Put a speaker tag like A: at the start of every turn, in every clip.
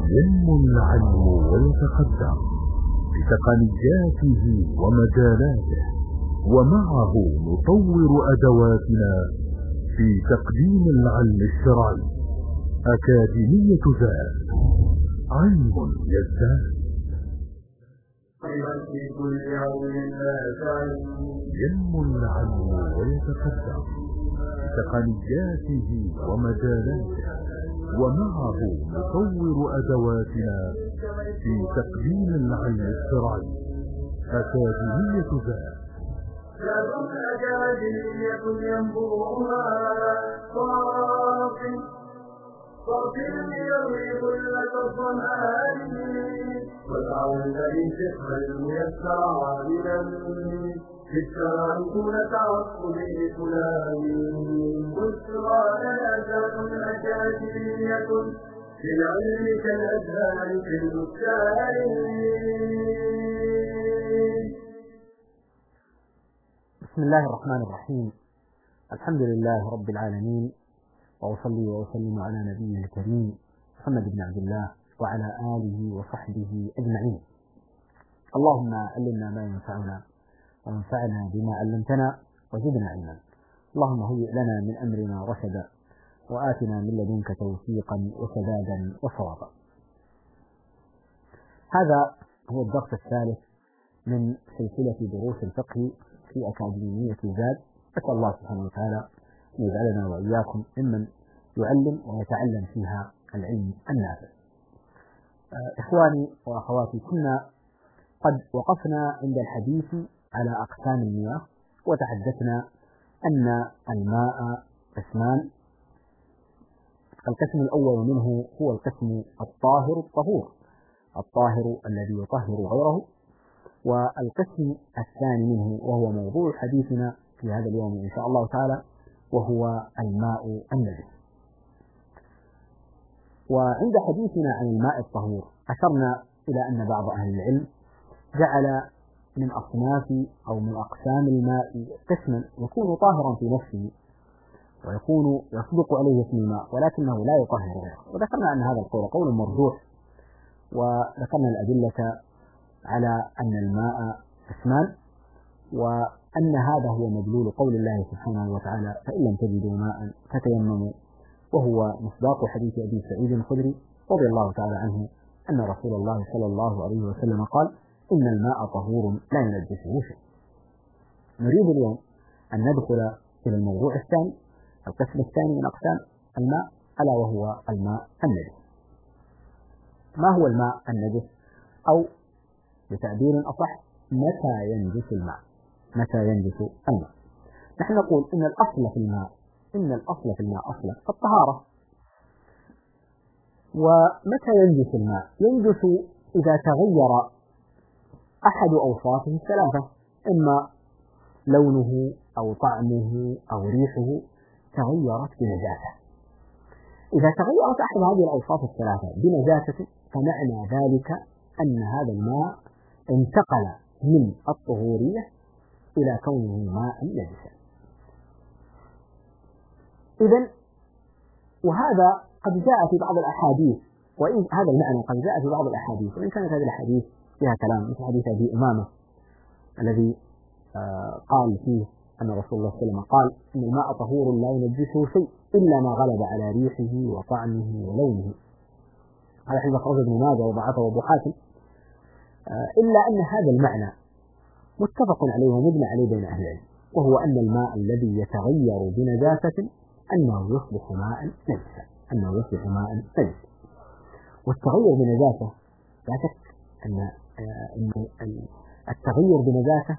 A: ينمو العلم ويتقدم بتقنياته ومجالاته، ومعه نطور أدواتنا في تقديم العلم الشرعي. أكاديمية زاد، علم يزداد. ينمو العلم ويتقدم بتقنياته ومجالاته، ومعه نطور أدواتنا في تقديم العلم الشرعي. أكاديمية زاد،
B: أكاديمية ينبوعها صافٍ يروي كل الظمآن، والعون للفقه الميسر عاملا في التراكم تعصب لفلان. بشرى لنا ذات أكاديمية في العلم كالأزهار في البستان.
C: بسم الله الرحمن الرحيم. الحمد لله رب العالمين، وأصلي وأسلم على نبيه الكريم محمد بن عبد الله وعلى آله وصحبه أجمعين. اللهم علمنا ما ينفعنا وانفعنا بما علمتنا وزدنا علما. اللهم هيئ لنا من أمرنا رشدا، وآتنا من لدنك توفيقا وسدادا وصوابا. هذا هو الدرس الثالث من سلسلة دروس الفقه في أكاديمية زاد. أسأل الله سبحانه وتعالى أن يجعلنا وإياكم ممن يعلم ويتعلم فيها العلم النافع. إخواني وأخواتي، كنا قد وقفنا عند الحديث على أقسام المياه، وتحدثنا أن الماء قسمان. القسم الأول منه هو القسم الطاهر الطهور، الطاهر الذي يطهر غيره. والقسم الثاني منه وهو موضوع حديثنا في هذا اليوم إن شاء الله تعالى، وهو الماء النجس. وعند حديثنا عن الماء الطهور أشرنا إلى أن بعض أهل العلم جعل من أصناف أو من أقسام الماء قسما يكون طاهرا في نفسه ويكون يصدق عليه اسم الماء ولكنه لا يطهر غيره. وذكرنا أن هذا القول قول مرجوح، وذكرنا الأدلة على أن الماء قسمان، وأن هذا هو مدلول قول الله سبحانه وتعالى: فإن لم تجدوا ماء فتيمموا، وهو مصداق حديث أبي سعيد الخدري رضي الله تعالى عنه أن رسول الله صلى الله عليه وسلم قال: إن الماء طهور لا ينجسه شيء. نريد اليوم أن ندخل إلى الموضوع الثاني، القسم الثاني من أقسام الماء، ألا وهو الماء النجس. ما هو الماء النجس؟ أو بتعبير أصح، متى ينجس الماء؟ متى ينجس الماء؟ نحن نقول إن الأصل في الماء أصلا الطهارة. ومتى ينجس الماء؟ ينجس إذا تغير أحد أوصافه الثلاثة، إما لونه أو طعمه أو ريحه تغيرت بنجاسة. إذا تغيرت أحد هذه الأوصاف الثلاثة بنجاسة فمعنى ذلك أن هذا الماء انتقل من الطهورية إلى كونه ماء نجسا. إذن وهذا قد جاء في بعض الأحاديث، وإن هذا المعنى قد جاء في بعض الأحاديث، وإن كانت هذه الأحاديث فيها كلام، مثل حديث أبي أمامة الذي قال فيه أن رسول الله صلى الله عليه وسلم قال: إن الماء طهور لا ينجسه شيء إلا ما غلب على ريحه وطعمه ولونه. هذا حديث أخرجه ابن ماجه وضعفه أبو حاتم. إلا أن هذا المعنى متفق عليه ومبنى عليه بين أهل العلم، وهو أن الماء الذي يتغير بنجاسة أنه يصبح ماء نجسا. والتغير بنجاسة لا شك أن التغير بنجاسة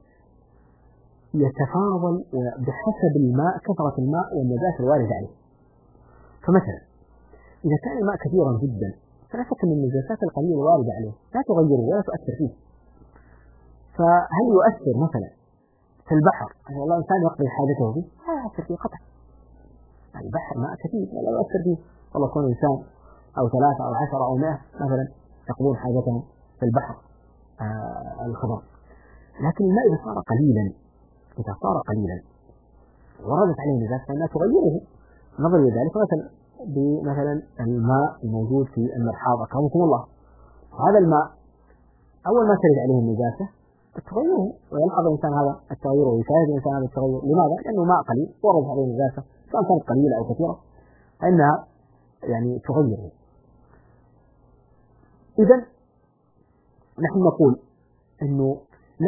C: يتفاضل بحسب الماء، كثرة الماء والنجاسة الواردة عليه. فمثلا إذا كان الماء كثيرا جدا فلا شك أن النجاسات القليلة الواردة عليه لا تغيره ولا تؤثر فيه. فهل يؤثر مثلا في البحر أن الله إنسان يقضي حاجته فيه؟ لا يؤثر فيه قطعا. البحر ماء كثير لا يؤثر فيه، والله يكون إنسان أو 3 أو 10 أو 100 مثلا يقضون حاجتهم في البحر الخضر. لكن الماء إذا صار قليلا وردت عليه نجاسة فإنها تغيره. نظر لذلك مثلا بمثلا الماء الموجود في المرحاض أكرمكم الله، هذا الماء أول ما ترد عليه النجاسة تغيره، ويلحظ الإنسان هذا التغير ويشاهد الإنسان هذا التغير. لماذا؟ لأنه ماء قليل ورد عليه النجاسة سواء كانت قليلة أو كثيرة فإنها يعني تغيره. إذا نحن نقول أنه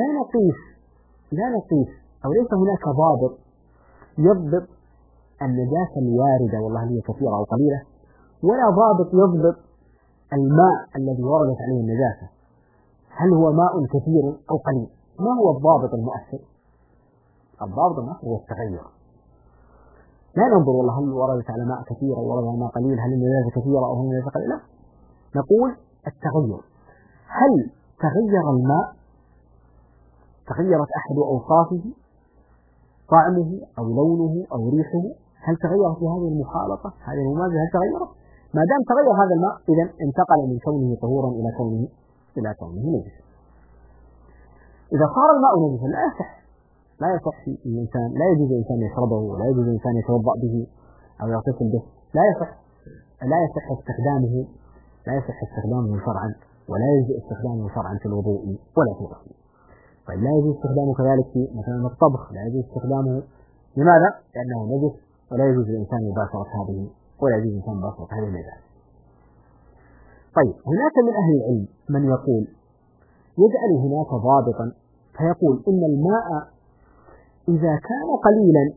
C: لا نقيس أو ليس هناك ضابط يضبط النجاسة الواردة والله هي كثيرة أو قليلة، ولا ضابط يضبط الماء الذي وردت عليه النجاسة هل هو ماء كثير أو قليل. ما هو الضابط المؤثر؟ الضابط المؤثر هو التغير. لا ننظر والله هل وردت على ماء كثير أو وردت على ماء قليل، هل النجاسة كثيرة أو هل النجاسة قليلة، لا، نقول التغير. هل تغير الماء، تغيرت أحد أوصافه طعمه أو لونه أو ريحه، هل تغيرت في هذه المخالطة هذه الممازجة، هل تغيرت؟ ما دام تغير هذا الماء إذا انتقل من كونه طهورا إلى كونه نجسا. إذا صار الماء نجسا لا يصح الإنسان، لا يجوز الإنسان يشربه ولا يجوز الإنسان يتوضأ به أو يغتسل به، لا يصح استخدامه شرعا، ولا يجوز استخدامه شرعا في الوضوء ولا في الغسل. طيب لا يجوز استخدامه كذلك في مثلا الطبخ، لا يجوز استخدامه. لماذا؟ لأنه نجس ولا يجوز للإنسان مباشرة هذه النجاسة. طيب هناك من أهل العلم من يقول يجعل هناك ضابطا فيقول إن الماء إذا كان قليلا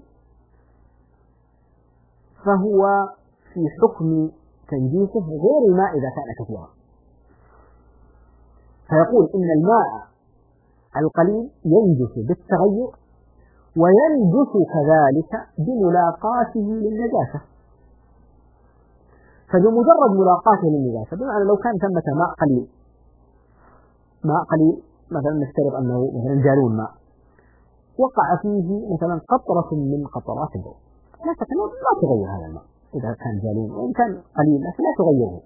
C: فهو في حكم تنجيسه غير الماء إذا كان كثيرا. فيقول إن الماء القليل ينجس بالتغير وينجس كذلك بملاقاته للنجاسة. فبمجرد ملاقاته للنجاسة، بمعنى لو كان ثمة ماء قليل مثلا نفترض أنه مثلا جالون ماء وقع فيه مثلا قطرة من قطرات البول، لا تغير هذا الماء إذا كان جالون وإن كان قليل لكن لا تغيره.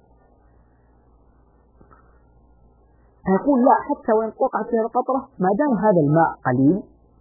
C: فيقول لا، حتى وإن وقعت فيها القطرة ما دام هذا الماء قليل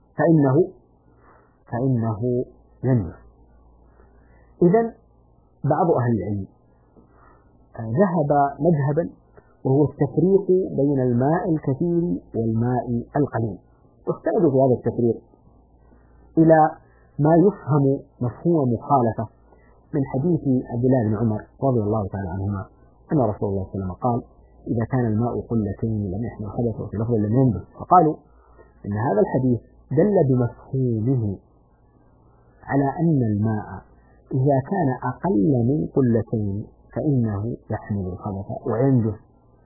C: فإنه ينجس. إذن بعض أهل العلم ذهب مذهبا وهو التفريق بين الماء الكثير والماء القليل، واستندوا في هذا التفريق إلى ما يفهم مفهوم مخالفة من حديث عبد الله بن عمر رضي الله تعالى عنهما أن رسول الله صلى الله عليه وسلم قال إذا كان الماء قلتين لم يحمل خبث وفي لفظ لم ينجس. فقالوا إن هذا الحديث دل بمفهومه على أن الماء إذا كان أقل من قلتين فإنه يحمل الخبث وينجس،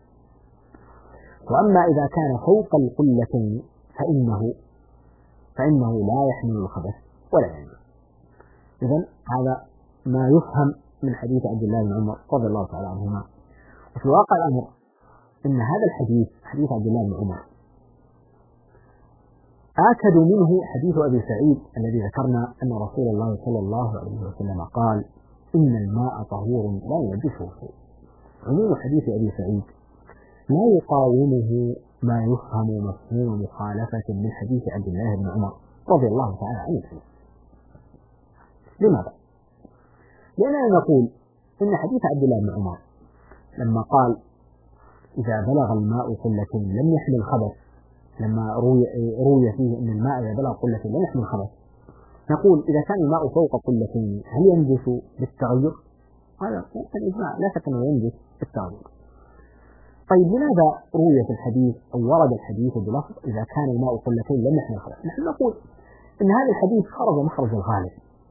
C: وأما إذا كان فوق القلتين فإنه لا يحمل الخبث ولا ينجس. إذن هذا ما يفهم من حديث عبد الله بن عمر رضي الله تعالى عنهما. وفي واقع الأمر إن هذا الحديث حديث عبد الله بن عمر آكد منه حديث أبي سعيد الذي ذكرنا أن رسول الله صلى الله عليه وسلم قال إن الماء طهور لا ينجسه شيء. عموم حديث أبي سعيد لا يقاومه ما يفهم مفهوم مخالفة من حديث عبد الله بن عمر رضي الله تعالى عنه. لماذا؟ لأننا نقول إن حديث عبد الله بن عمر لما قال إذا بلغ الماء قلتين لم يحمل خبث، لما روي فيه أن الماء إذا بلغ قلتين لم يحمل خبث، نقول إذا كان الماء فوق قلتين هل ينجس بالتغير؟ هذا الإجماع لا شك أنه ينجس بالتغير. طيب لماذا روي في الحديث أو ورد الحديث بلفظ إذا كان الماء قلتين لم يحمل خبث؟ نحن نقول إن هذا الحديث خرج مخرج الغالب،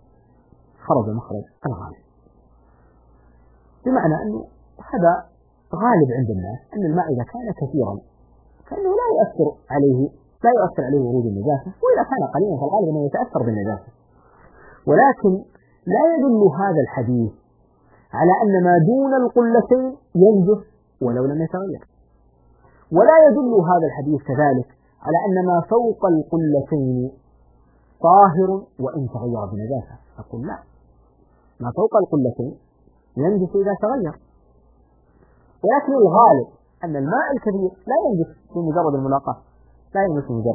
C: بمعنى أنه هذا غالب عند الناس أن الماء إذا كان كثيرا فإنه لا يؤثر عليه ورود النجاسة، وإذا كان قليلا فالغالب أنه يتأثر بالنجاسة. ولكن لا يدل هذا الحديث على أن ما دون القلتين ينجس ولو لم يتغير، ولا يدل هذا الحديث كذلك على أن ما فوق القلتين طاهر وإن تغير بنجاسة. أقول لا، ما فوق القلتين ينجس إذا تغير، ولكن الغالب أن الماء الكثير لا ينجس بمجرد الملاقاة،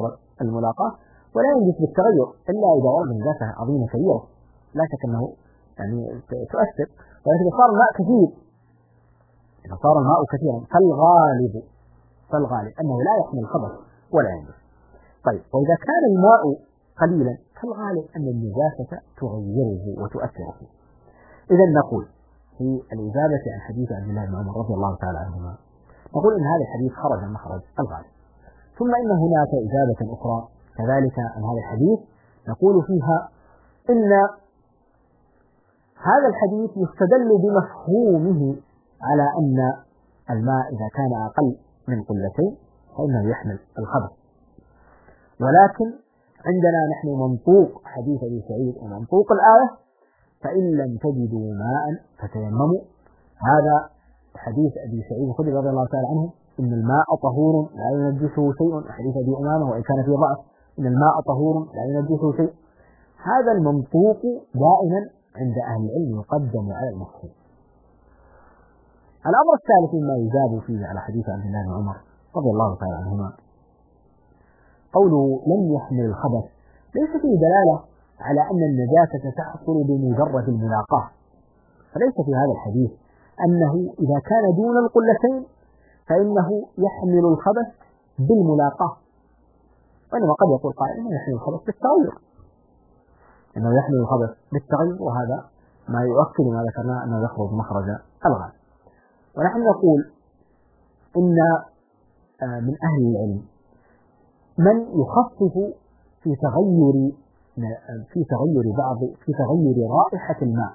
C: ولا ينجس بالتغير إلا إذا ورد نجاسة عظيمة كبيرة لا شك أنه يعني تؤثر. ولكن إذا صار الماء كثير، إذا صار الماء كثيرا فالغالب أنه لا يحمل الخبث ولا ينجس. طيب، وإذا كان الماء قليلا فالغالب أن النجاسة تغيره وتؤثر فيه. إذا نقول في الإجابة عن حديث عبد الله بن عمر رضي الله تعالى عنهما، نقول إن هذا الحديث خرج مخرج الغالب. ثم إن هناك إجابة أخرى كذلك عن هذا الحديث، نقول فيها إن هذا الحديث يستدل بمفهومه على أن الماء إذا كان أقل من قلتين فإنه يحمل الخبث. ولكن عندنا نحن منطوق حديث أبي سعيد ومنطوق الآية: فإن لم تجدوا ماء فتيمموا. هذا حديث أبي سعيد الخدري رضي الله تعالى عنه: إن الماء طهور لا ينجسه شيء. حديث أبي أمامة وإن كان فيه ضعف: إن الماء طهور لا ينجسه شيء. هذا المنطوق دائما عند أهل العلم يقدم على المفهوم. الأمر الثالث مما يجاب فيه على حديث عبد الله بن عمر رضي الله تعالى عنهما قوله لم يحمل الخبث، ليس فيه دلالة على أن النجاسة تحصل بمجرد الملاقاة. فليس في هذا الحديث أنه إذا كان دون القلتين فإنه يحمل الخبث بالملاقاة، وإنما قد يقول قائل إنه يحمل الخبث بالتغير، إنه يحمل الخبث بالتغير، وهذا ما يؤكد ما ذكرنا أنه يخرج مخرج الغالب. ونحن نقول إن من أهل العلم من يخفف في تغير رائحة الماء.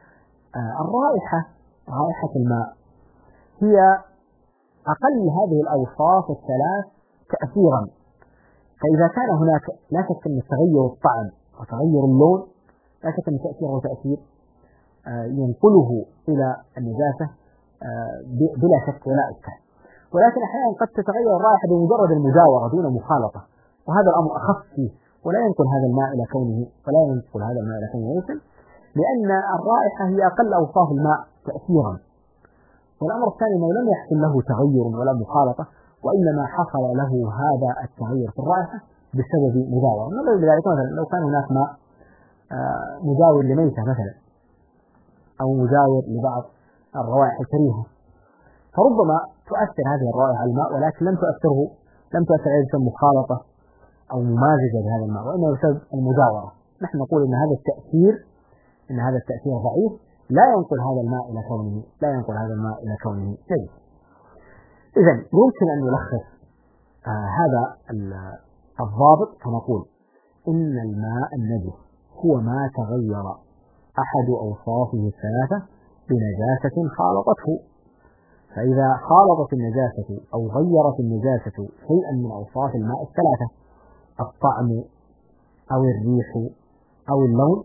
C: رائحة الماء هي أقل هذه الأوصاف الثلاث تأثيرا. فإذا كان هناك لا شك أن تغير الطعم وتغير اللون لا شك أن تأثيره تأثير ينقله إلى النجاسة بلا شك ولا إشكال. ولكن أحيانا قد تتغير الرائحة بمجرد المجاورة دون مخالطة، وهذا الأمر أخف فيه، ولا ينقل هذا الماء إلى كونه نجسا، لأن الرائحة هي أقل أوصاف الماء تأثيرا. والأمر الثاني أنه لم يحصل له تغير ولا مخالطة، وإنما حصل له هذا التغير في الرائحة بسبب مجاورة. نظرا لذلك مثلا لو كان هناك ماء مجاور لميتة مثلا، أو مجاور لبعض الروائح الكريهة، فربما تؤثر هذه الرائحة على الماء، ولكن لم تؤثر عليه بسبب مخالطة أو ممازجة بهذا الماء، وإنما بسبب المجاورة. نحن نقول إن هذا التأثير ضعيف، لا ينقل هذا الماء إلى كونه جيد. إذن يمكن أن نلخص هذا الضابط فنقول إن الماء النجس هو ما تغير أحد أوصافه الثلاثة بنجاسة خالطته. فإذا خالطت النجاسة أو غيرت النجاسة شيئا من أوصاف الماء الثلاثة، الطعم أو الريح أو اللون،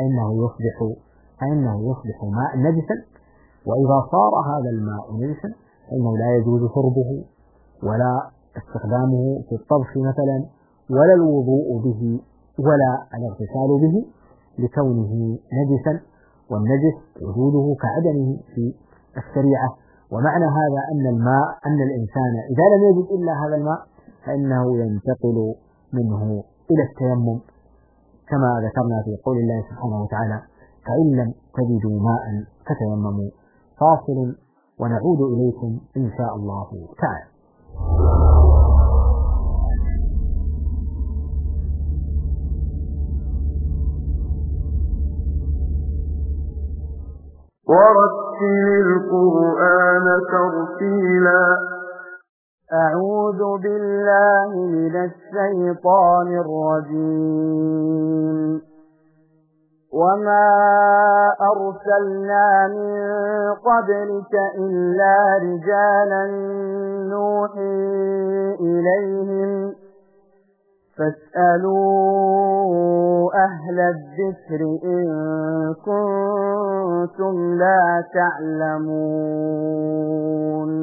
C: فإنه يصبح ماء نجسا. وإذا صار هذا الماء نجسا فإنه لا يجوز شربه ولا استخدامه في الطبخ مثلا، ولا الوضوء به ولا الاغتسال به، لكونه نجسا، والنجس وجوده كعدمه في الشريعة. ومعنى هذا أن الإنسان إذا لم يجد إلا هذا الماء فإنه ينتقل منه إلى التيمم، كما ذكرنا في قول الله سبحانه وتعالى: فإن لم تجدوا ماء فتيمموا. فاصل ونعود إليكم إن شاء الله تعالى.
B: ورتل القرآن ترتيلا.
D: أعوذ بالله من الشيطان الرجيم. وما أرسلنا من قبلك إلا رجالا نوحي إليهم فاسألوا أهل الذكر إن كنتم لا تعلمون.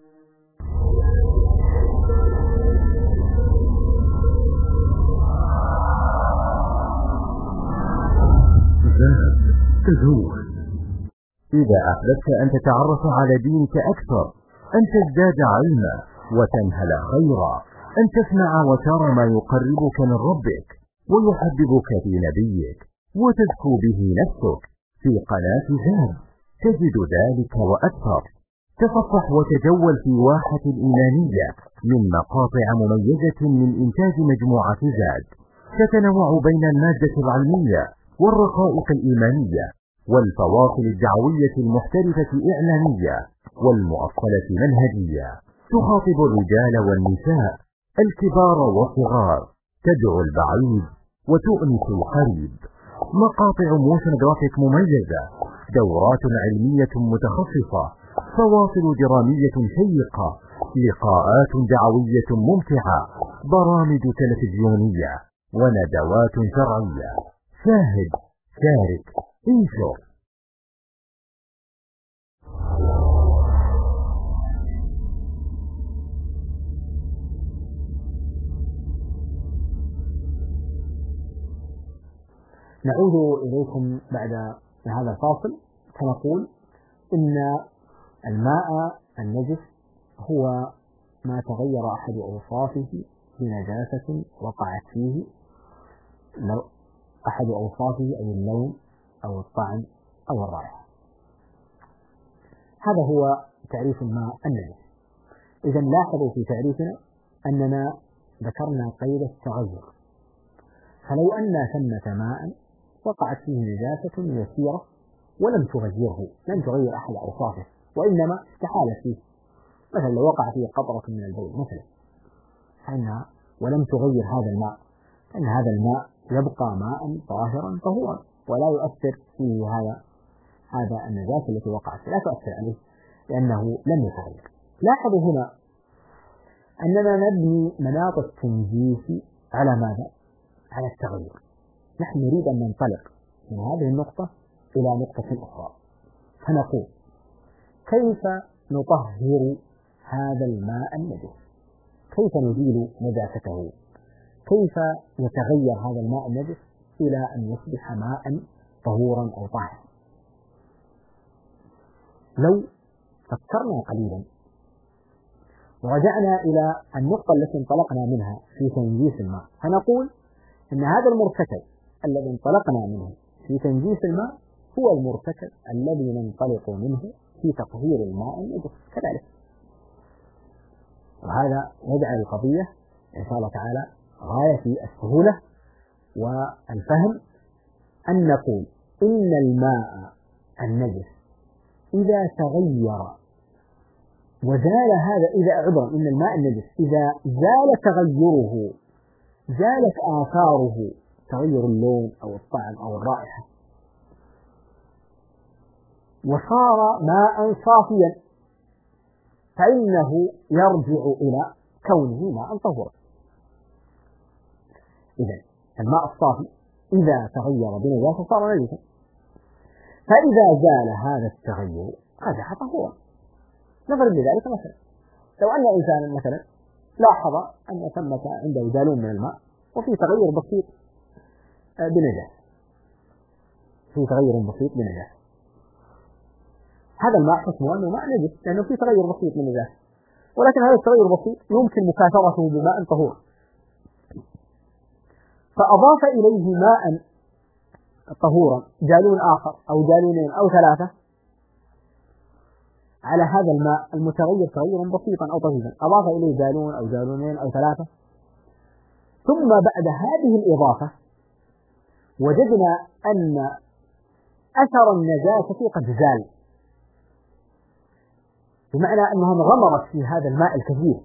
A: تزود. إذا أحببت أن تتعرف على دينك أكثر، أن تزداد علما وتنهل خيرا، أن تسمع وترى ما يقربك من ربك ويحببك في نبيك وتزكو به نفسك، في قناة زاد تجد ذلك وأكثر. تصفح وتجول في واحة الإيمانية من مقاطع مميزة من إنتاج مجموعة زاد، تتنوع بين المادة العلمية والرقائق الإيمانية والفواصل الدعوية المحترفة إعلامية والمؤصلة منهجية. تخاطب الرجال والنساء، الكبار والصغار، تدعو البعيد وتؤنس القريب. مقاطع موشن جرافيك مميزة، دورات علمية متخصصة، فواصل درامية شيقة، لقاءات دعوية ممتعة، برامج تلفزيونية وندوات شرعية. شاهد، شارك، انشر.
C: نعود إليكم بعد هذا الفاصل فنقول إن الماء النجس هو ما تغير أحد أوصافه بنجاسة وقعت فيه، أحد أوصافه أي اللون أو الطعم أو الرائحة. هذا هو تعريف الماء النجس. إذا لاحظوا في تعريفنا أننا ذكرنا قيد التغير، فلو أن ثمة ماء وقعت فيه نجاسة يسيرة ولم تغيره، لم تغير أحد أوصافه وإنما استحالت فيه، مثلا لو وقع فيه قطرة من البول مثلا فإنها ولم تغير هذا الماء، فإن هذا الماء يبقى ماء طاهرا طهورا ولا يؤثر فيه هذا النجاسة التي وقعت لا تؤثر عليه لأنه لم يتغير. لاحظوا هنا أننا نبني مناط التنجيس على ماذا؟ على التغير. نحن نريد أن ننطلق من هذه النقطة إلى نقطة أخرى، فنقول كيف نطهر هذا الماء النجس؟ كيف نزيل نجاسته؟ كيف يتغير هذا الماء النجس إلى أن يصبح ماء طهورا أو طاهرا؟ لو فكرنا قليلا ورجعنا إلى النقطة التي انطلقنا منها في تنجيس الماء، فنقول أن هذا المرتكب الذي انطلقنا منه في تنجيس الماء هو المرتكب الذي ننطلق منه في تطهير الماء النجس كذلك. وهذا يجعل القضية إن شاء الله تعالى غاية في السهولة والفهم، أن نقول إن الماء النجس إذا تغير وزال هذا إن الماء النجس إذا زال تغيره، زالت آثاره تغير اللون أو الطعم أو الرائحة وصار ماء صافيا، فإنه يرجع إلى كونه ماء طهورا. إذن الماء الصافي إذا تغير بنجاسة صار نجسا، فإذا زال هذا التغير رجع طهورا. نضرب لذلك مثلا، لو أن إنسانا مثلا لاحظ أن ثمة عنده جالون من الماء وفي تغير بسيط بنجاسة، هذا الماء حكمه أنه ماء نجس لأنه في تغير بسيط من نجاسة، ولكن هذا التغير البسيط يمكن مكاثرته بماء طهور، فأضاف إليه ماء طهورا جالون آخر أو جالونين أو ثلاثة على هذا الماء المتغير تغيرا بسيطا أو طفيفا، أضاف إليه جالون أو جالونين أو ثلاثة، ثم بعد هذه الإضافة وجدنا أن أثر النجاسة قد زال، بمعنى أنها انغمرت في هذا الماء الكثير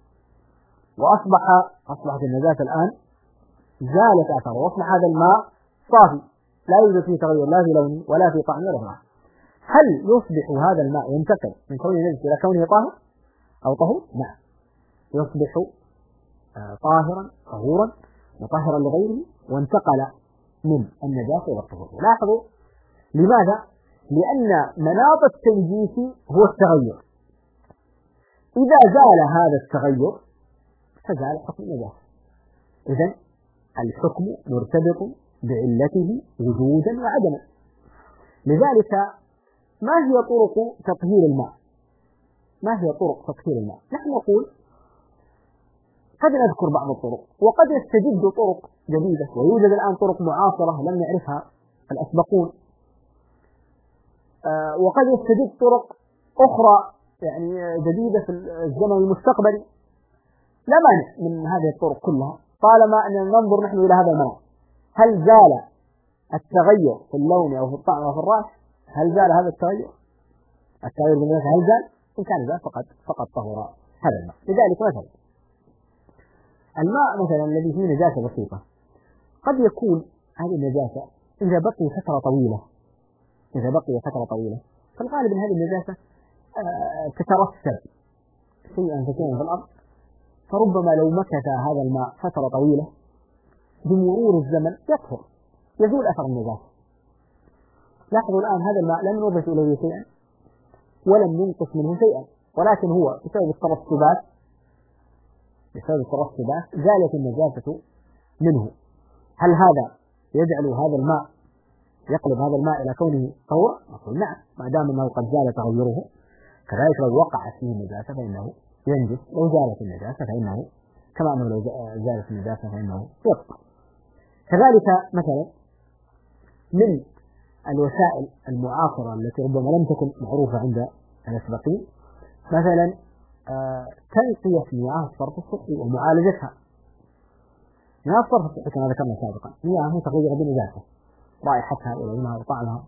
C: وأصبحت النجاسة الآن زالت أثره وأصبح هذا الماء صافي لا يوجد فيه تغير لا في لونه ولا في طعمه ولا في. هل يصبح هذا الماء ينتقل من كونه نجس إلى كونه طاهر أو طهور؟ نعم، يصبح طاهرا طهورا مطهرا لغيره وانتقل من النجاسة إلى الطهور. لاحظوا لماذا؟ لأن مناط التنجيس هو التغير، إذا زال هذا التغير فزال حكم النجاسة. إذن الحكم مرتبط بعلته وجودا وعدما. لذلك ما هي طرق تطهير الماء؟ نحن نقول قد نذكر بعض الطرق وقد يستجد طرق جديدة، ويوجد الآن طرق معاصرة لم يعرفها الأسبقون. وقد يستجد طرق أخرى يعني جديدة في الزمن المستقبلي، لا مانع من هذه الطرق كلها طالما أننا ننظر نحن إلى هذا المنع. هل زال التغير في اللون أو في الطعم أو في الرائحة؟ هل زال هذا التغير بالنجاسة؟ هل زال؟ إن كان زال فقد طهر هذا الماء. لذلك مثلا الماء مثلا الذي فيه نجاسة بسيطة قد يكون هذه النجاسة إذا بقي فترة طويلة فالغالب أن هذه النجاسة تترسب شيئا فشيئا في الأرض، فربما لو مكث هذا الماء فترة طويلة بمرور الزمن يطهر، يزول أثر النجاسة. لاحظوا الآن هذا الماء لم نضف إليه شيئا ولم ننقص منه شيئا، ولكن هو بسبب الترسبات زالت النجاسة منه. هل هذا يجعل هذا الماء يقلب هذا الماء إلى كونه طهورا؟ نقول نعم، ما دام أنه قد زال تغيره. كذلك لو وقعت فيه النجاسة فإنه ينجس، لو زالت النجاسة فإنه كما أنه لو زالت النجاسة فإنه يبقى. كذلك مثلا من الوسائل المعاصرة التي ربما لم تكن معروفة عند الأسبقين مثلا تنقية مياه الصرف الصحي ومعالجتها. مياه الصرف الصحي كما ذكرنا سابقا مياه متغيرة بنجاسة، رائحتها ولونها وطعمها.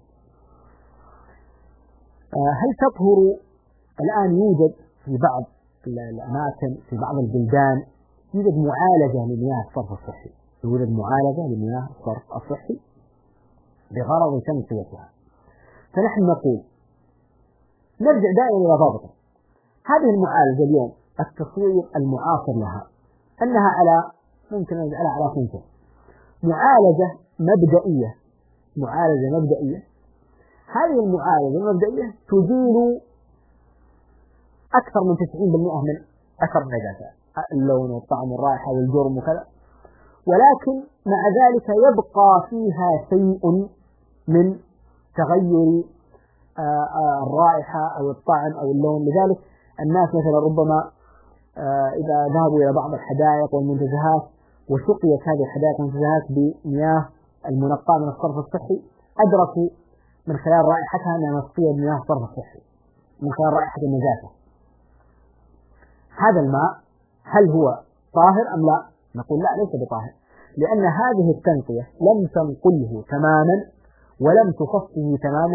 C: هل تطهر؟ الآن يوجد في بعض الأماكن في بعض البلدان يوجد معالجة لمياه الصرف الصحي، بغرض تنقيتها. فنحن نقول نرجع دائما إلى ضابطه. هذه المعالجة اليوم التصوير المعاصر لها أنها ممكن أن نجعلها على صنفين: معالجة مبدئية. هذه المعالجة المبدئية تزيل أكثر من 90% من أثر النجاسة، اللون والطعم والرائحة والجرم وكذا، ولكن مع ذلك يبقى فيها شيء من تغير الرائحة أو الطعم أو اللون. لذلك الناس مثلا ربما إذا ذهبوا إلى بعض الحدائق والمنتزهات وسقيت هذه الحدائق والمنتزهات بمياه المنقاة من الصرف الصحي أدركوا من خلال رائحتها أنها مسقية بمياه الصرف الصحي من خلال رائحة النجاسة. هذا الماء هل هو طاهر أم لا؟ نقول لا، ليس بطاهر، لأن هذه التنقية لم تنقله تماما ولم تصفه تماما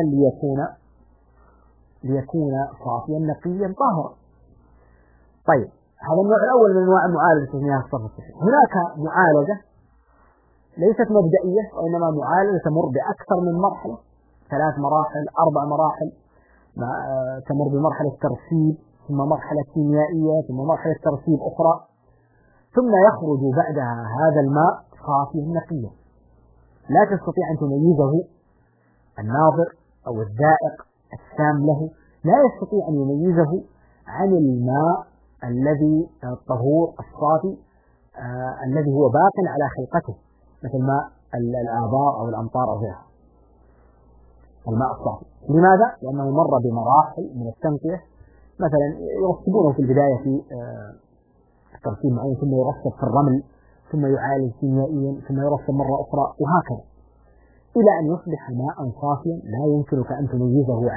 C: ليكون صافيا نقيا طاهرا. طيب، هذا النوع الأول من أنواع معالجة مياه الصرف الصحي. هناك معالجة ليست مبدئية، وإنما معالجة تمر بأكثر من مرحلة، 3 مراحل 4 مراحل، تمر بمرحلة ترسيب ثم مرحلة كيميائية ثم مرحلة ترسيب أخرى، ثم يخرج بعدها هذا الماء صافيا نقيا لا تستطيع أن تميزه الناظر أو الذائق السام له، لا يستطيع أن يميزه عن الماء الذي الطهور الصافي الذي هو باق على خلقته، مثل ماء الآبار أو الأمطار أو غيرها، الماء الصافي. لماذا؟ لأنه مر بمراحل من التنقية، مثلا يرسبونه في البداية في ترسيب معين، ثم يرسب في الرمل، ثم يعالج كيميائيا، ثم يرسب مرة أخرى، وهكذا إلى أن يصبح ماء صافيا لا يمكنك أن تميزه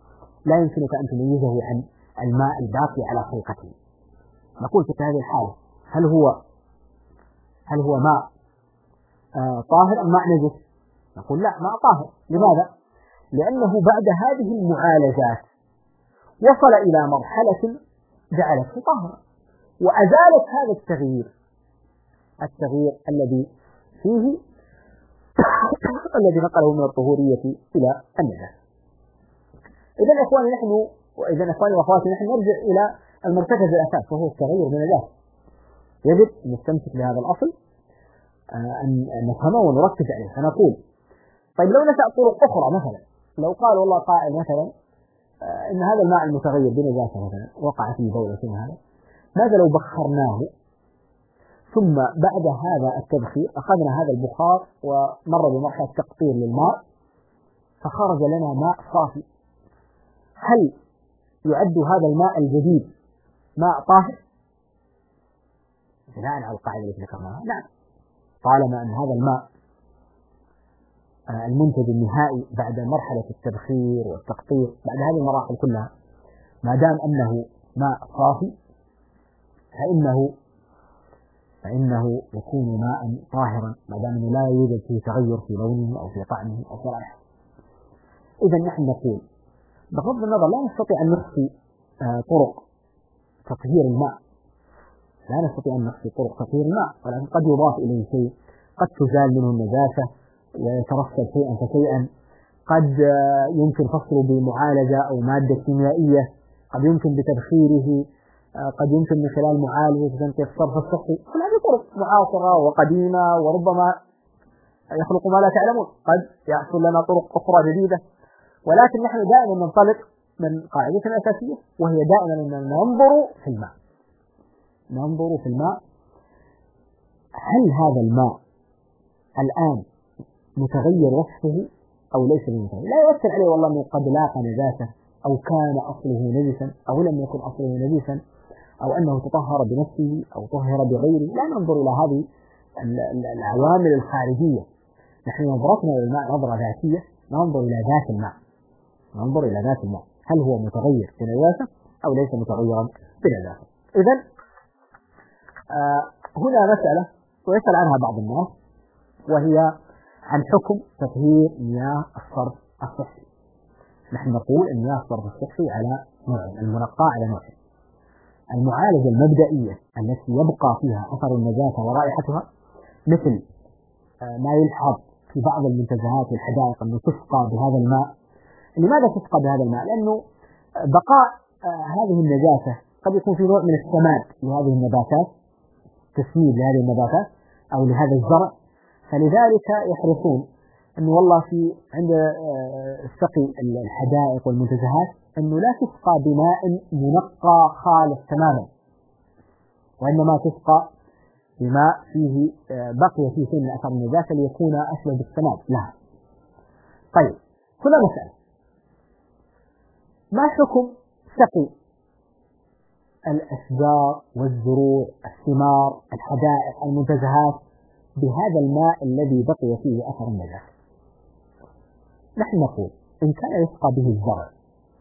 C: عن الماء الباقي على خلقته. نقول في هذه الحالة هل هو ماء طاهر أم ماء نجس؟ نقول لا، ماء طاهر. لماذا؟ لأنه بعد هذه المعالجات وصل إلى مرحلة جعلته طاهرا وأزالت هذا التغيير الذي فيه الذي نقله من الطهورية إلى النجاسة. إذن إخواني وأخواتي نحن نرجع إلى المرتكز الأساس وهو التغير بالنجاسة. يجب أن نستمسك بهذا الأصل، أن نفهمه ونركز عليه. فنقول طيب لو نسأل طرق أخرى، مثلا لو قال والله قائل مثلا إن هذا الماء المتغير بنجاسة مثلا وقع فيه بولة هذا، ماذا لو بخرناه ثم بعد هذا التبخير أخذنا هذا البخار ومر بمرحلة تقطير للماء فخرج لنا ماء صافي، هل يعد هذا الماء الجديد ماء طاهر؟ بناء على القاعدة التي ذكرناها نعم، طالما أن هذا الماء المنتج النهائي بعد مرحلة التبخير والتقطير، بعد هذه المراحل كلها، ما دام أنه ماء صافي فإنه يكون ماء طاهرا، ما دام أنه لا يوجد فيه تغير في لونه أو في طعمه أو في رائحته. إذا نحن نقول بغض النظر لا نستطيع أن نحصي طرق تطهير الماء، ولكن قد يضاف إليه شيء، قد تزال منه النجاسة ويترسب شيئا فشيئا، قد يمكن فصله بمعالجة أو مادة كيميائية، قد يمكن بتبخيره، قد يمكن من خلال معالجة تنقية الصرف الصحي. كل هذه طرق معاصرة وقديمة، وربما يخلق ما لا تعلمون، قد يحصل لنا طرق أخرى جديدة، ولكن نحن دائما ننطلق من قاعدتنا الأساسية، وهي دائما أن ننظر في الماء هل هذا الماء الآن متغير وصفه أو ليس بمتغير. لا يؤثر عليه والله أنه قد لاقى نجاسة أو كان أصله نجسا أو لم يكن أصله نجسا أو أنه تطهر بنفسه أو طهر بغيره. لا ننظر إلى هذه العوامل الخارجية، نحن نظرتنا إلى الماء نظرة ذاتية، ننظر إلى ذات الماء هل هو متغير بنجاسة أو ليس متغيرا بنجاسة. إذن هنا مسألة ويسأل عنها بعض الناس، وهي عن حكم تطهير مياه الصرف الصحي. نحن نقول أن مياه الصرف الصحي على نوعين، المنقاة على نوعين. المعالجة المبدئية التي يبقى فيها أثر النجاسة ورائحتها، مثل ما يلحظ في بعض المنتزهات والحدائق أنه تسقى بهذا الماء. لماذا تسقى بهذا الماء؟ لأنه بقاء هذه النجاسة قد يكون في نوع من السماد لهذه النباتات، تسميد لهذه النباتات أو لهذا الزرع، فلذلك يحرصون أنه والله في عند سقي الحدائق والمنتزهات أنه لا تسقى بماء منقى خالص تماما، وإنما تسقى بماء فيه بقي فيه شيء من أثر النجاسة ليكون أشبه بالسماد لها. طيب، هنا مسألة، ما حكم سقي الأشجار والزروع، الثمار، الحدائق، المنتزهات بهذا الماء الذي بقي فيه أثر النجاسة؟ نحن نقول إن كان يسقى به الزرع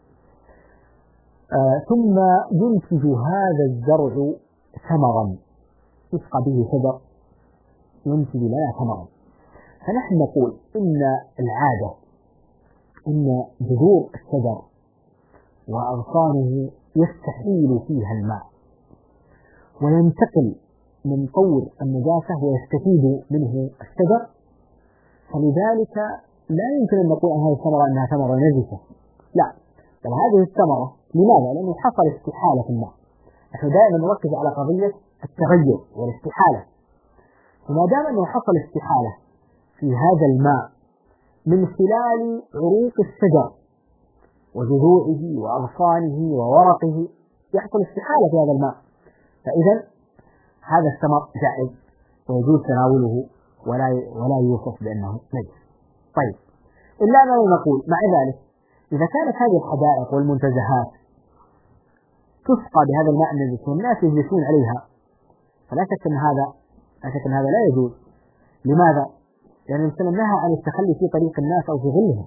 C: ثم ينتج هذا الزرع ثمرا، يسقى به شجر ينتج لنا ثمرا، فنحن نقول إن العادة إن جذور الشجر وأغصانه يستحيل فيها الماء وينتقل من طور النجاسة ويستفيد منه الشجر، فلذلك لا يمكن أن نقول أن هذه الثمرة أنها ثمرة نجسة، لا، بل هذه الثمرة لماذا؟ لأنه حصل استحالة في الماء. نحن دائما نركز على قضية التغير والاستحالة، وما دام أنه حصل استحالة في هذا الماء من خلال عروق الشجر وجذوعه وأغصانه وورقه، يحصل استحالة في هذا الماء، فإذا هذا الثمر جائز ويجوز تناوله ولا يوصف بأنه نجس. طيب، إلا أننا نقول مع ذلك إذا كانت هذه الحدائق والمنتزهات تسقى بهذا الماء النجس والناس يجلسون عليها، فلا شك أن هذا لا يجوز. لماذا؟ لأن الإسلام نهى عن التخلي في طريق الناس أو في ظلهم،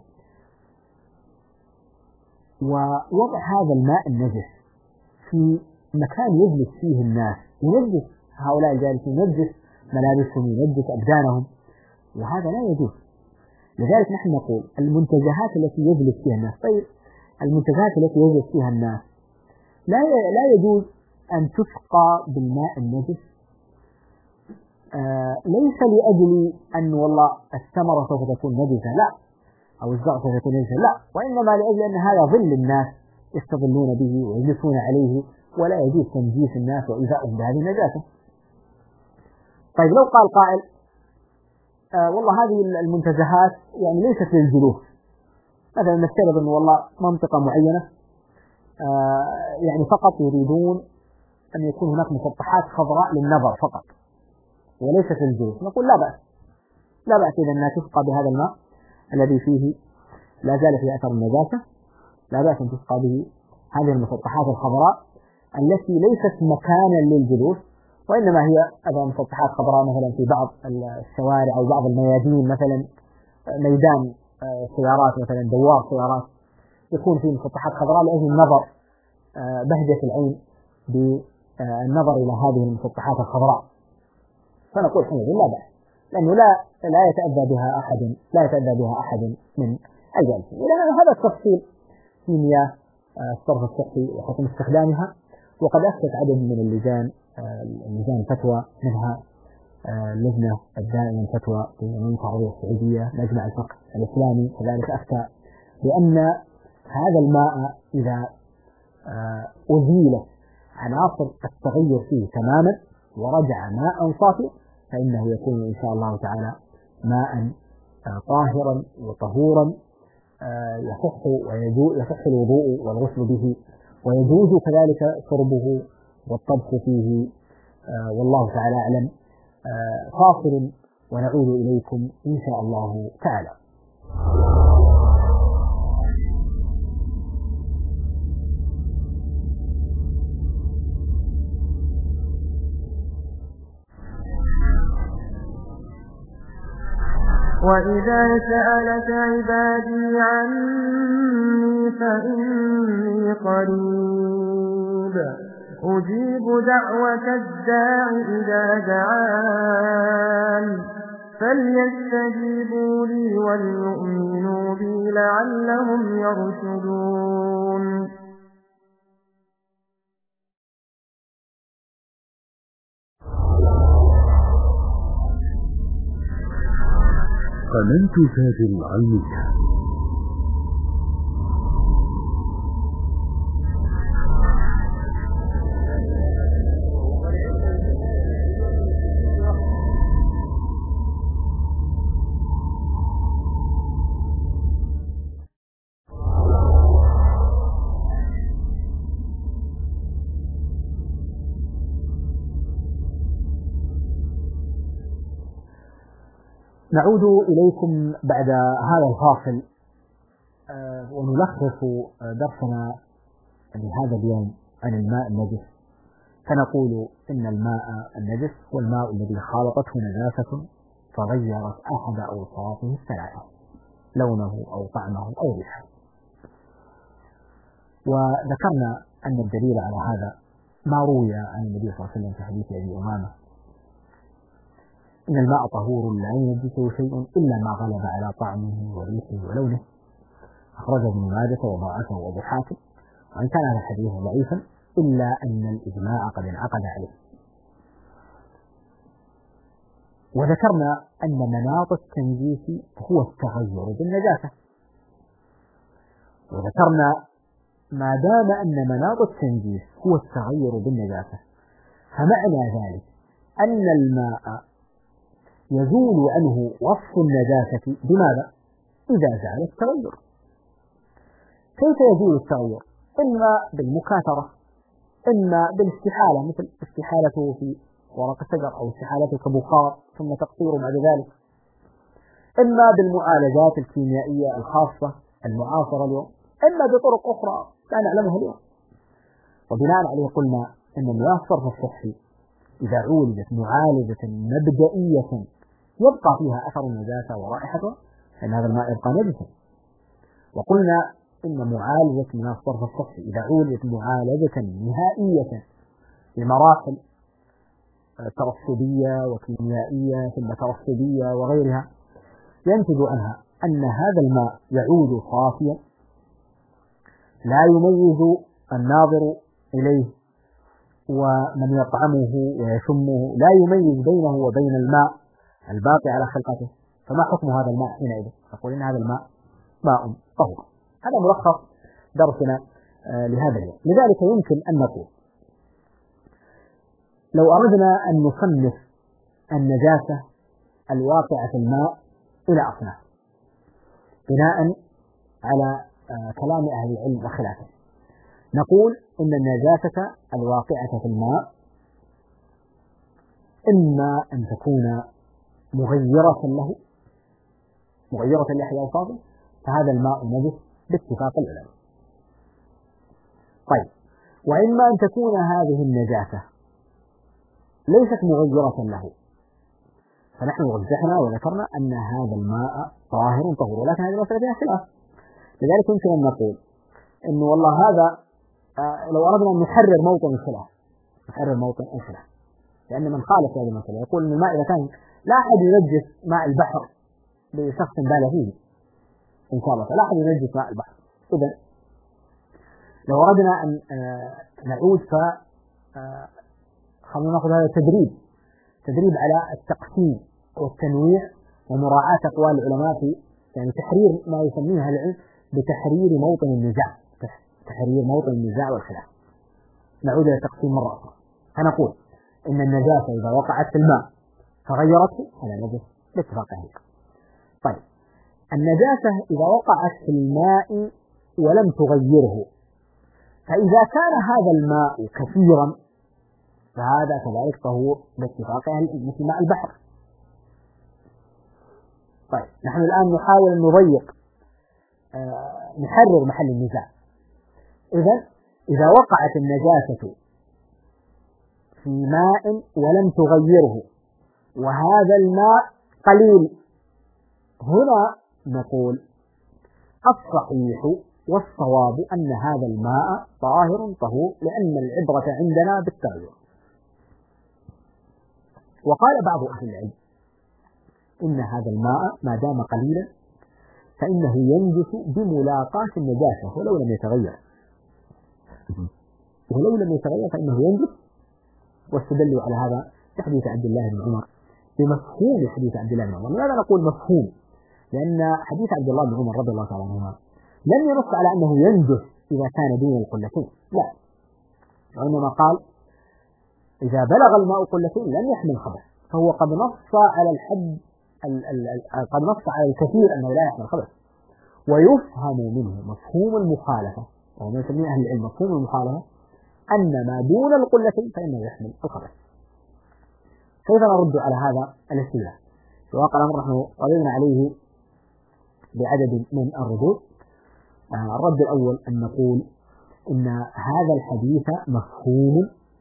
C: ووضع هذا الماء النجس في مكان يجلس فيه الناس، ينجس هؤلاء الجالسين، ينجس ملابسهم، ينجس أبدانهم، وهذا لا يجوز. لذلك نحن نقول المنتزهات التي يجلس فيها الناس، طيب المنتزهات التي يجلس فيها الناس لا يجوز أن تسقى بالماء النجس، ليس لأجل أن والله الثمرة سوف تكون نجسة، لا، أو الزرع سوف يكون نجسا، لا، وإنما لأجل أن هذا ظل الناس يستظلون به ويجلسون عليه، ولا يجوز تنجيس الناس وإيذائهم بهذه النجاسة. طيب، لو قال قائل والله هذه المنتزهات يعني ليست للجلوس، مثلا نفترض أن والله منطقة معينة يعني فقط يريدون أن يكون هناك مسطحات خضراء للنظر فقط وليست للجلوس، نقول لا بأس إذا أنها تسقى بهذا الماء الذي فيه لا زال فيه أثر النجاسة، لا بأس أن تسقى به هذه المسطحات الخضراء التي ليست مكانا للجلوس، وإنما هي مسطحات خضراء مثلا في بعض الشوارع أو بعض الميادين مثلا ميدان سيارات مثلا، دوار سيارات، يكون فيه مسطحات خضراء لأجل النظر، بهجة العين بالنظر إلى هذه المسطحات الخضراء، فنقول حينئذ لا بأس، لأنه لا يتأذى بها أحد من الجالسين. إذن هذا التفصيل في مياه الصرف الصحي وحكم استخدامها. وقد أفتت عدد من اللجان الفتوى، منها اللجنة الدائمة الفتوى في المملكة العربية السعودية، مجمع الفقه الإسلامي كذلك أفتى بأن هذا الماء إذا أزيلت عناصر التغير فيه تماما ورجع ماء صافيا فإنه يكون إن شاء الله تعالى ماء طاهرا وطهورا يصح الوضوء والغسل به، ويجوز كذلك شربه والطبخ فيه، والله تعالى أعلم. فاصل ونعود إليكم إن شاء الله تعالى.
B: وإذا سألك عبادي عني فإني قريب أجيب دعوة الداع إذا دعان فليستجيبوا لي وليؤمنوا بي لعلهم يرشدون.
A: قناة تاج العلمية.
C: نعود إليكم بعد هذا الفاصل ونلخص درسنا لهذا اليوم عن الماء النجس. فنقول إن الماء النجس هو الماء الذي خالطته نجاسة فغيرت أحد أوصافه الثلاثة، لونه أو طعمه أو ريحه. وذكرنا أن الدليل على هذا ما روي عن النبي صلى الله عليه وسلم في حديث أبي أمامة: إن الماء طهور لا ينجسه شيء إلا ما غلب على طعمه وريحه ولونه. أخرجه ابن ماجه وضاعفه وأبو حاتم، وإن كان هذا الحديث ضعيفا إلا أن الإجماع قد انعقد عليه. وذكرنا أن مناط التنجيس هو التغير بالنجاسة، وذكرنا ما دام أن مناط التنجيس هو التغير بالنجاسة فمعنى ذلك أن الماء يزول عنه وصف النجاسة بماذا؟ إذا زال التغير. كيف يزول التغير؟ إما بالمكاثرة، إما بالاستحالة، مثل استحالته في ورق الشجر أو استحالته كبخار ثم تقطيره بعد ذلك، إما بالمعالجات الكيميائية الخاصة المعاصرة اليوم، إما بطرق أخرى لا نعلمها اليوم. وبناء عليه قلنا أن مياه الصرف الصحي إذا عولجت معالجة مبدئية يبقى فيها أثر النجاسة ورائحته فإن هذا الماء يبقى نجسا. وقلنا إن معالجة مياه الصرف الصحي إذا عولجت معالجة نهائية بمراحل ترسبية وكيميائية ثم ترسبية وغيرها ينتج عنها أن هذا الماء يعود صافيا لا يميز الناظر إليه ومن يطعمه ويشمه، لا يميز بينه وبين الماء الباقي على خلقته. فما حكم هذا الماء حينئذ؟ نقول إن هذا الماء ماء طهور. هذا ملخص درسنا لهذا اليوم. لذلك يمكن أن نقول لو أردنا أن نصنف النجاسة الواقعة في الماء إلى أصناف بناء على كلام أهل العلم وخلافه، نقول إن النجاسة الواقعة في الماء إما أن تكون مغيرة له، مغيرة لأحد أوصافه، فهذا الماء نجس باتفاق العلماء. طيب، وإما أن تكون هذه النجاسة ليست مغيرة له، فنحن رجحنا وذكرنا أن هذا الماء طاهر طهور، ولكن هذه المسألة فيها خلاف. لذلك يمكن أن نقول إنه والله هذا لو أردنا أن نحرر موطن الخلاف، نحرر موطن الخلاف، لأن من خالف هذه المسألة يقول إن الماء إذا كان لا أحد ينجس ماء البحر بشخص بال فيه إن شاء الله، فلا أحد ينجس ماء البحر. إذا لو أردنا أن نعود خلينا نأخذ هذا تدريب على التقسيم والتنويع ومراعاة أقوال العلماء في يعني تحرير ما يسميه العلم بتحرير موطن النزاع، تحرير موطن النزاع والخلاف. نعود إلى التقسيم مرة أخرى، فنقول إن النجاسة إذا وقعت في الماء فغيرته هذا نجس باتفاق أهل. طيب النجاسة إذا وقعت في الماء ولم تغيره، فإذا كان هذا الماء كثيرا فهذا كذلك طهور باتفاق أهل مثل ماء البحر. طيب نحن الآن نحاول أن نضيق نحرر محل النزاع. إذا وقعت النجاسة في ماء ولم تغيره وهذا الماء قليل، هنا نقول الصحيح والصواب أن هذا الماء طاهر طهور، لأن العبرة عندنا بالتغير. وقال بعض أهل العلم إن هذا الماء ما دام قليلا فإنه ينجس بملاقاة النجاسة ولو لم يتغير، فإنه ينجس. واستدلوا على هذا بحديث عبد الله بن عمر، بمفهوم حديث عبد الله بن عمر. لماذا نقول مفهوم؟ لأن حديث عبد الله بن عمر رضي الله تعالى عنهما لم ينص على أنه ينجس إذا كان دون القلتين، لا، وإنما قال إذا بلغ الماء قلتين لم يحمل خبث، فهو قد نص على الحد قد نص على الكثير أنه لا يحمل خبث. ويفهم منه مفهوم المخالفة، وهو ما يسميه أهل العلم مفهوم المخالفة، أن ما دون القلتين فإنه يحمل الخبث. كيف نرد على هذا الاستدلال؟ في واقع الأمر نحن رددنا عليه بعدد من الردود. الرد الأول أن نقول إن هذا الحديث مفهوم،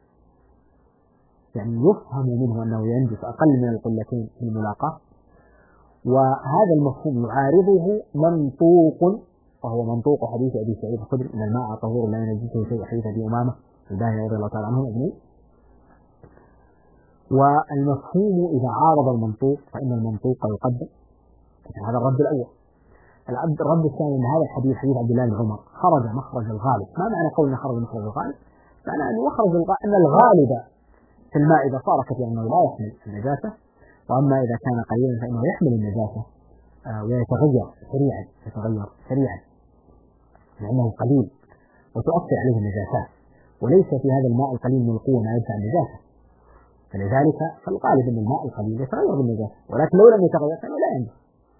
C: يعني يفهم منه أنه ينجس أقل من القلتين في الملاقاة، وهذا المفهوم يعارضه منطوق، وهو منطوق حديث أبي سعيد الخدري إن الماء طهور لا ينجسه شيء، حديث أبي أمامة الباهلي رضي الله تعالى عنه أجمعين. والمفهوم إذا عارض المنطوق فإن المنطوق يقدم. هذا الرد الأول. الرد الثاني أن هذا الحديث حديث عبد الله بن عمر خرج مخرج الغالب. ما معنى قولنا خرج مخرج الغالب؟ معنى أنه أن الغالب في الماء إذا صار كثيرا أنه لا يحمل النجاسة، وأما إذا كان قليلا فإنه يحمل النجاسة ويتغير سريعا لأنه قليل وتؤثر عليه النجاسات، وليس في هذا الماء القليل من القوة ما يدفع النجاسة، فلذلك فالغالب أن الماء القليل يتغير بالنجاسة، ولكن لو لم يتغير فإنه لا ينجس.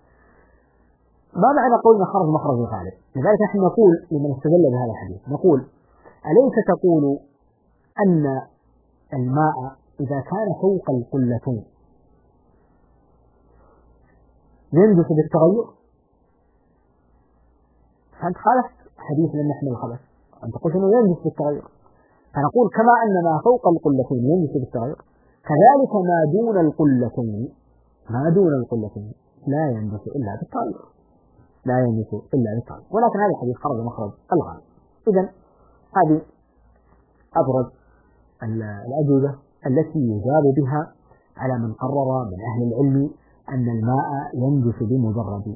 C: ما معنى قولنا خرج مخرج الغالب؟ لذلك نحن نقول لمن استدل بهذا الحديث نقول أليس تقول أن الماء إذا كان فوق القلتين ينجس بالتغير؟ فأنت خالفت حديث لم يحمل الخبث، أنت قلت أنه ينجس بالتغير، فنقول كما أن ما فوق القلتين ينجس بالتغير كذلك ما دون القلتين لا ينجس إلا بالتغير، ولكن هذا الحديث خرج مخرج الغالب. إذن هذه أبرز الأجوبة التي يجاب بها على من قرر من أهل العلم أن الماء ينجس بمجرد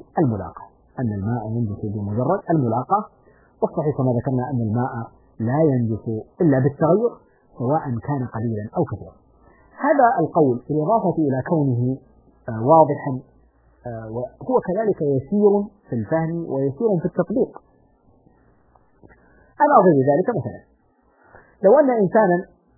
C: الملاقاة، والصحيح كما ذكرنا أن الماء لا ينجس إلا بالتغير سواء كان قليلا أو كثيرا. هذا القول بالإضافة إلى كونه واضحا وهو كذلك يسير في الفهم ويسير في التطبيق. أنا أضيف ذلك مثلا لو أن إنسانا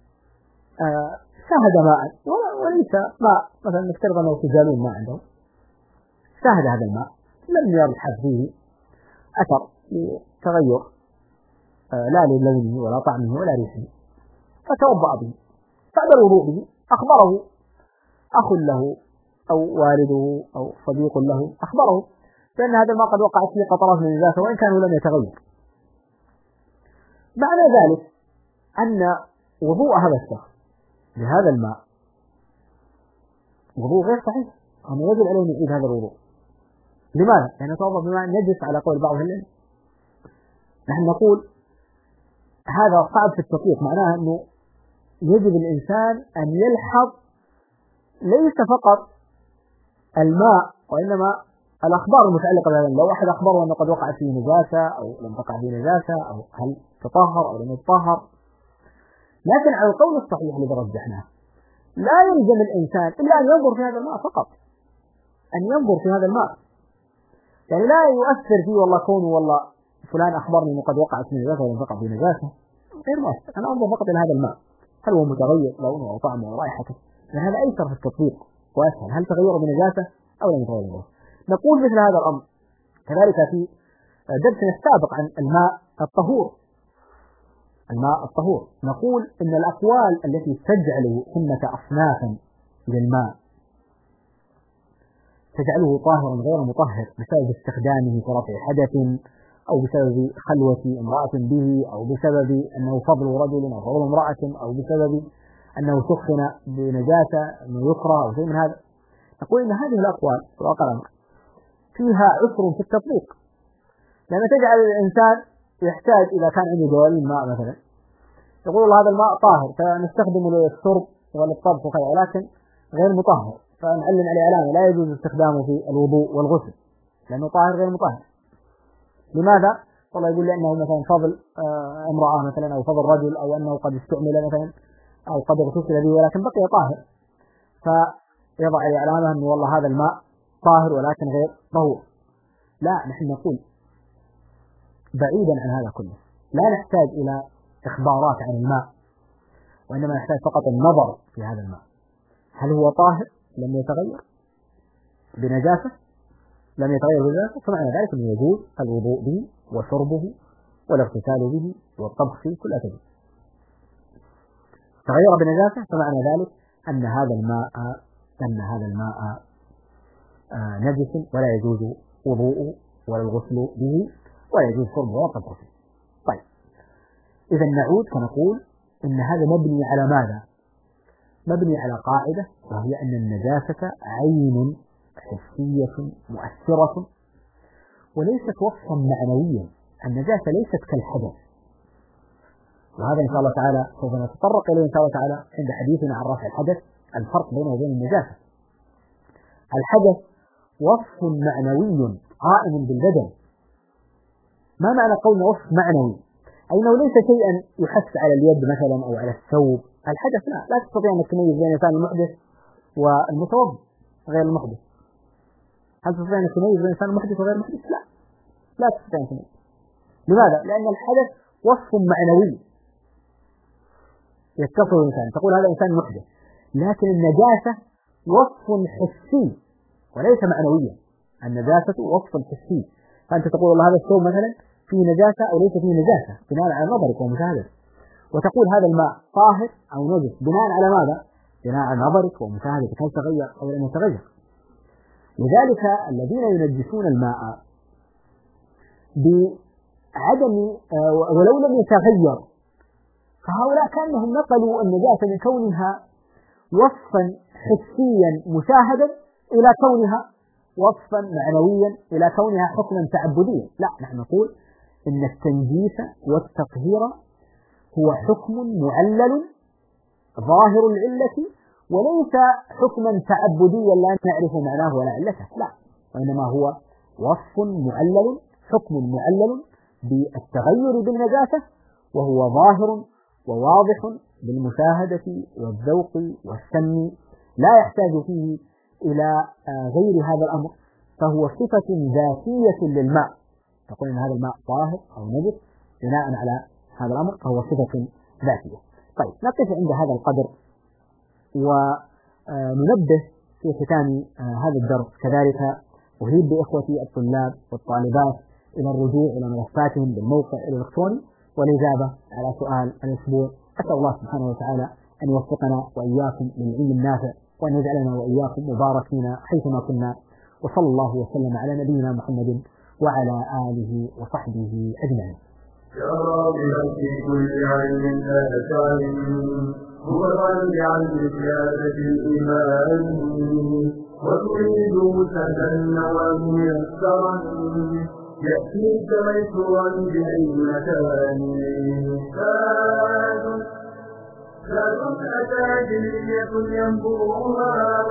C: شاهد ماء وليس ماء، مثلا نفترض أنه سجالون ماء عنده، شاهد هذا الماء لم يلحظ فيه أثر تغير لا للونه ولا طعمه ولا ريحه، فتوضأ به، بعد الوضوء به أخبره أخ له أو والده أو صديق له أخبره بأن هذا الماء قد وقعت فيه قطرات من النجاسة وإن كان لم يتغير. معنى ذلك أن وضوء هذا الشخص بهذا الماء وضوء غير صحيح، أما يجب عليه أن يعيد هذا الوضوء، لماذا؟ لأن يتوضأ بماء نجس على قول بعض العلم. نحن نقول هذا صعب في التطبيق، معناها أنه يجب الإنسان أن يلحظ ليس فقط الماء وإنما الأخبار المتعلقة بهذا. لو أحد أخبره أنه قد وقعت فيه نجاسة أو لم تقع فيه نجاسة أو هل تطهر أو لم يتطهر. لكن على القول الصحيح الذي رجحناه لا يلزم الإنسان إلا أن ينظر في هذا الماء فقط، أن ينظر في هذا الماء، يعني لا يؤثر فيه والله كونه والله فلان أخبرني أنه قد وقعت فيه نجاسة ولم تقع فيه نجاسة، غير مؤثر. أنا أنظر فقط إلى هذا الماء هل هو متغير لونه أو طعمه أو رائحته، لأن هذا أيسر في التطبيق وأسهل. هل تغير بنجاسة أو لم يتغير بنجاسة. نقول مثل هذا الأمر كذلك في درسنا السابق عن الماء الطهور. الماء الطهور نقول إن الأقوال التي تجعل ثمة أصنافا للماء تجعله طاهرا غير مطهر بسبب استخدامه في رفع حدث أو بسبب خلوة امرأة به أو بسبب أنه فضل رجل أو فضل امرأة أو بسبب أنه سخن بنجاسة أنه يكره أو شيء من هذا. نقول إن هذه الأقوال فيها عسر في التطبيق، لأن تجعل الإنسان يحتاج إذا كان عنده جوالين ماء مثلا يقول الله هذا الماء طاهر فنستخدمه للشرب وللطبخ وكذا، ولكن غير مطهر فنعلم عليه علامة لا يجوز استخدامه في الوضوء والغسل لأنه طاهر غير مطهر. لماذا؟ والله يقول لأنه مثلا فضل امرأة مثلا أو فضل رجل أو أنه قد استعمل مثلا أو قد اغتسل به ولكن بقي طاهر، فيضع عليه علامة أنه والله هذا الماء طاهر ولكن غير طهور. لا، نحن نقول بعيدا عن هذا كله، لا نحتاج إلى إخبارات عن الماء، وإنما نحتاج فقط النظر في هذا الماء هل هو طاهر لم يتغير بنجاسة لم يتغير بنجاسة، فمعنى ذلك أنه يجوز الوضوء به وشربه والاغتسال به والطبخ فيه كل أكل. تغير بنجاسة فمعنى ذلك أن هذا الماء نجس ولا يجوز وضوءه ولا الغسل به ولا يجوز شربه ولا الطبخ فيه. طيب، إذا نعود فنقول إن هذا مبني على ماذا؟ مبني على قاعدة، وهي أن النجاسة عين حسية مؤثرة وليست وصفا معنويا. النجاسة ليست كالحدث، وهذا إن شاء الله تعالى سوف نتطرق إليه إن شاء الله تعالى عند حديثنا عن رفع الحدث، الفرق بينه وبين النجاسة. الحدث وصف معنوي قائم بالبدن. ما معنى قولنا وصف معنوي؟ أي أنه ليس شيئا يحس على اليد مثلا أو على الثوب. الحدث لا تستطيع أن تميز بين الإنسان المحدث والمتوضئ غير المحدث. هل تستطيع أن تميز بين الإنسان المحدث وغير المحدث؟ لا تستطيع أن تميز. لماذا؟ لأن الحدث وصف معنوي يتصف الإنسان، تقول هذا إنسان محدث، لكن النجاسة وصف حسي وليس معنويا. النجاسة وصف حسي، فأنت تقول والله هذا الثوب مثلا فيه نجاسة أو ليس فيه نجاسة بناء على نظرك ومشاهدتك، وتقول هذا الماء طاهر أو نجس بناء على ماذا؟ بناء على نظرك ومشاهدتك هل تغير أو لم يتغير. لذلك الذين ينجسون الماء بعدم ولو لم يتغير، فهؤلاء كأنهم نقلوا النجاسة من كونها وصفا حسيا مشاهدا إلى كونها وصفا معنويا إلى كونها حكما تعبديا. لا، نحن نقول إن التنجيس والتطهير هو حكم معلل ظاهر العلة وليس حكما تعبديا لا نعرف معناه ولا علته، لا، وإنما هو وصف معلل حكم معلل بالتغير بالنجاسة، وهو ظاهر وواضح بالمشاهدة والذوق والسمع، لا يحتاج فيه إلى غير هذا الأمر، فهو صفة ذاتية للماء. تقول إن هذا الماء طاهر أو نجس بناء على هذا الأمر، فهو صفة ذاتية. طيب، نقف عند هذا القدر وننبه في ختام هذا الدرس. كذلك أريد بإخوتي الطلاب والطالبات إلى الرجوع إلى ملفاتهم بالموقع الإلكتروني والإجابة على سؤال الأسبوع. أسأل الله سبحانه وتعالى أن يوفقنا وإياكم للعلم النافع، وأن يجعلنا وإياكم مباركين حيثما كنا، وصلى الله وسلم على نبينا محمد وعلى آله وصحبه أجمعين.
E: يا رب في كل علم لا تعلم هو متولعا بزيادة الإيمان وتريد سهلا النوى ميسرا يأتيك ميسورا بأي مكان زاد أكاديمية ينبوها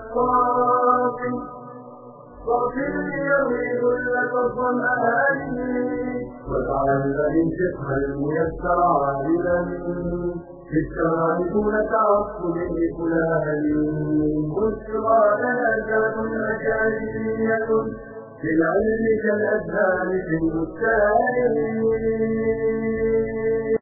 E: صافي ليروي لك الظمآن وتعلم الفقه الميسر عالما في الشرع دون تعصب لفلان بشرى لنا ذات أكاديمية في العلم كالأذهان في البستان